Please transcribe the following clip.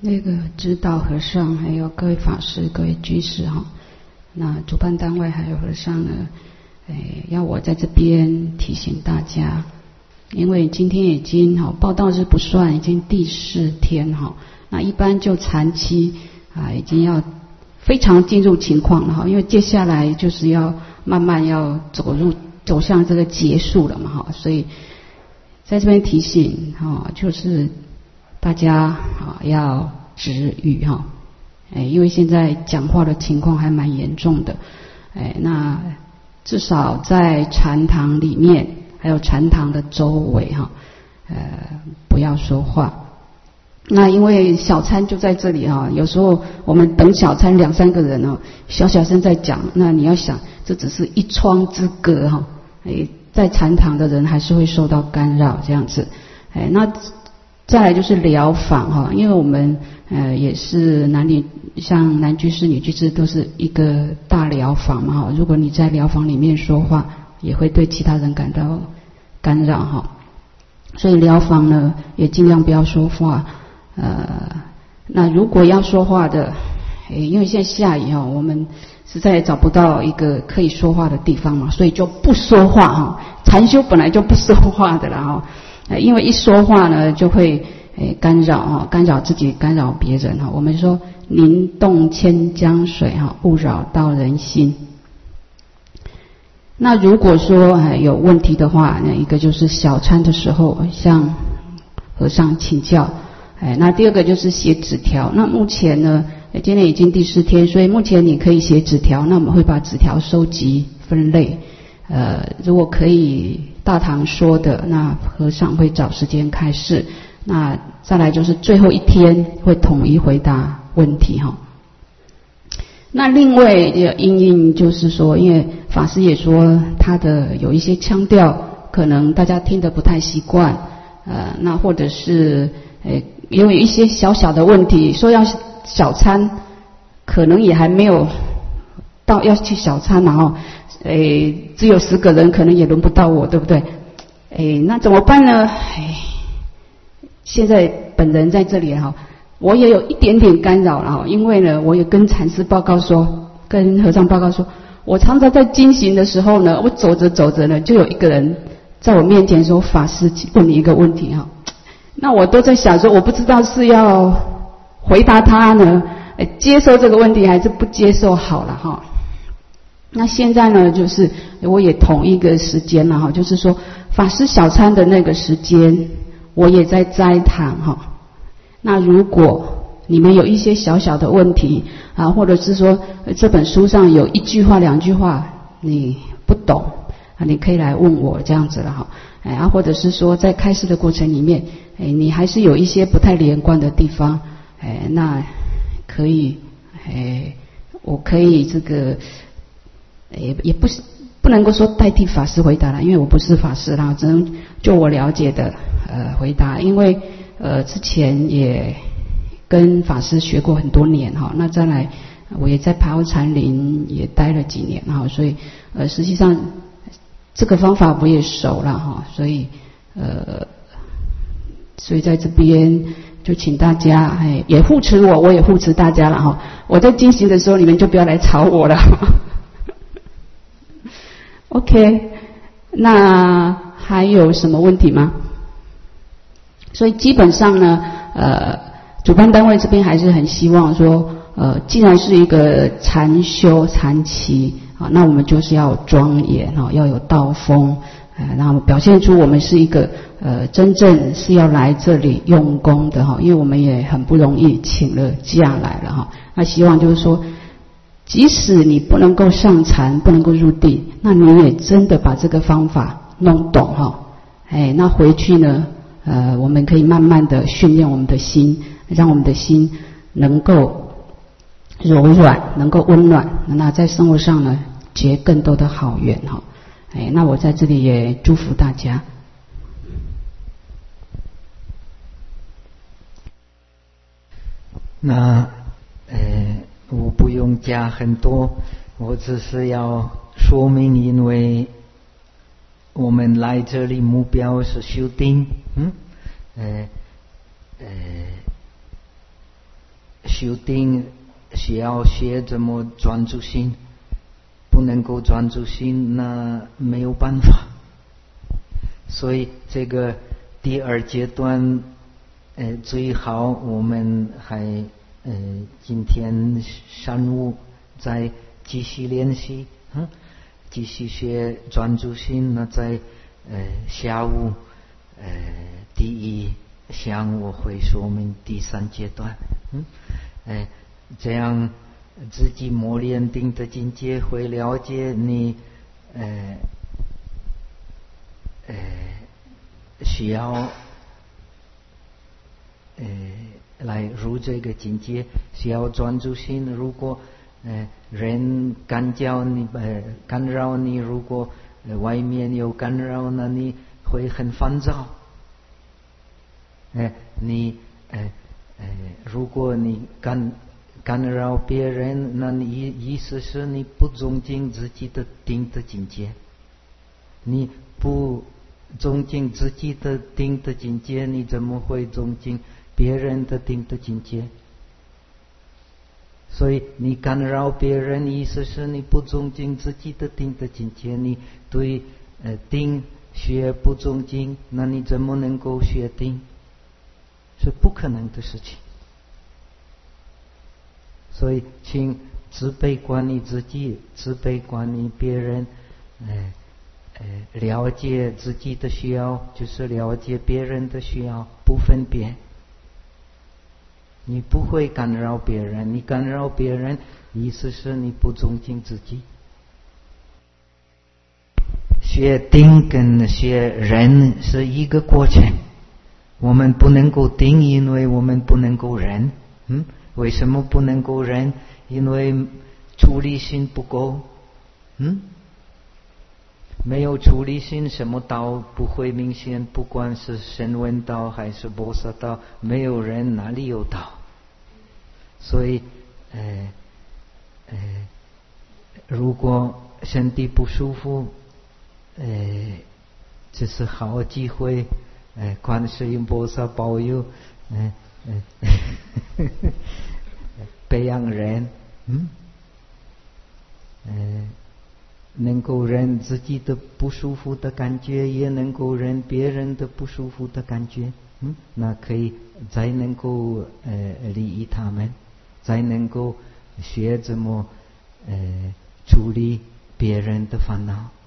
那个指导和尚还有各位法师各位居士哈，那主办单位还有和尚呢，要我在这边提醒大家，因为今天已经报道日不算，已经第4天哈，那一般就禅期已经要非常进入情况了哈，因为接下来就是要慢慢要走向这个结束了嘛哈，所以在这边提醒哈，就是大家要止语哈，因为现在讲话的情况还蛮严重的，那至少在禅堂里面还有禅堂的周围哈，不要说话。那因为小餐就在这里哈，有时候我们等小餐2、3个人哦，小声在讲，那你要想这只是一窗之隔哈，在禅堂的人还是会受到干扰这样子，那再来就是疗房哈，因为我们也是像男居士女居士都是一个大疗房嘛哈，如果你在疗房里面说话，也会对其他人感到干扰哈，所以疗房呢也尽量不要说话。那如果要说话的，因为现在下雨哈，我们实在也找不到一个可以说话的地方嘛，所以就不说话哈。禅修本来就不说话的啦哈，因为一说话呢就会干扰自己，干扰别人哈。我们说宁动千江水哈，勿扰到人心。那如果说有问题的话，那一个就是小餐的时候向和尚请教。那第二个就是写纸条。那目前呢，今天已经第4天，所以目前你可以写纸条。那我们会把纸条收集分类。如果可以大堂说的，那和尚会找时间开示。那再来就是最后1天会统一回答问题哈。那另外因应就是说，因为法师也说他的有一些腔调，可能大家听得不太习惯。那或者是因为一些小小的问题，说要小餐，可能也还没有到要去小餐然后只有10个人，可能也轮不到我，对不对？那怎么办呢？现在本人在这里哈，我也有一点点干扰了，因为呢，我也跟禅师报告说，跟和尚报告说，我常常在经行的时候呢，我走着呢，就有一个人在我面前说，法师问你一个问题哈。那我都在想说，我不知道是要回答他呢，接受这个问题还是不接受好了哈。那现在呢，就是我也同一个时间了哈，就是说法师小餐的那个时间，我也在斋堂哈。那如果你们有一些小小的问题或者是说这本书上有1句话2句话你不懂你可以来问我这样子了哈。或者是说在开示的过程里面，你还是有一些不太连贯的地方，那可以，我可以这个，也不能够说代替法师回答了，因为我不是法师啦，只能就我了解的回答，因为之前也跟法师学过很多年哈，那再来我也在排湾禅林也待了几年哈，所以实际上这个方法我也熟了哈，所以在这边就请大家也护持我，我也护持大家了哈。我在进行的时候，你们就不要来吵我了。OK， 那还有什么问题吗？所以基本上呢，主办单位这边还是很希望说，既然是一个禅修禅期。那我们就是要庄严要有道风，然后表现出我们是一个真正是要来这里用功的因为我们也很不容易请了假来了那希望就是说，即使你不能够上禅，不能够入地，那你也真的把这个方法弄懂那回去呢，我们可以慢慢的训练我们的心，让我们的心能够柔软，能够温暖，那在生活上呢结更多的好缘那我在这里也祝福大家。 那我不用加很多，我只是要说明，因为我们来这里目标是修定， 修定需要学怎么专注心，不能够专注心，那没有办法。所以这个第二阶段，最好我们还今天上午再继续练习，继续学专注心。那在下午第一项我会说明第三阶段，这样自己磨练定的境界，会了解你需要来入这个境界，需要专注心。如果人干扰你，如果外面有干扰，那你会很烦躁。如果你干扰别人，那你意思是你不尊敬自己的定的境界。你不尊敬自己的定的境界，你怎么会尊敬别人的定的境界？所以你干扰别人，意思是你不尊敬自己的定的境界。你对定学不尊敬，那你怎么能够学定？是不可能的事情。所以请慈悲管理自己，慈悲管理别人，了解自己的需要，就是了解别人的需要，不分别。你不会干扰别人，你干扰别人，意思是你不尊敬自己。学定跟学忍是一个过程。我们不能够定，因为我们不能够忍。为什么不能够忍？因为处理心不够。没有处理心，什么道不会明显，不管是声闻道还是菩萨道，没有人哪里有道。所以如果身体不舒服，这是好机会，观世音菩萨保佑，培养人，能够忍自己的不舒服的感觉，也能够忍别人的不舒服的感觉，那可以才能够利益他们，才能够学怎么处理别人的烦恼。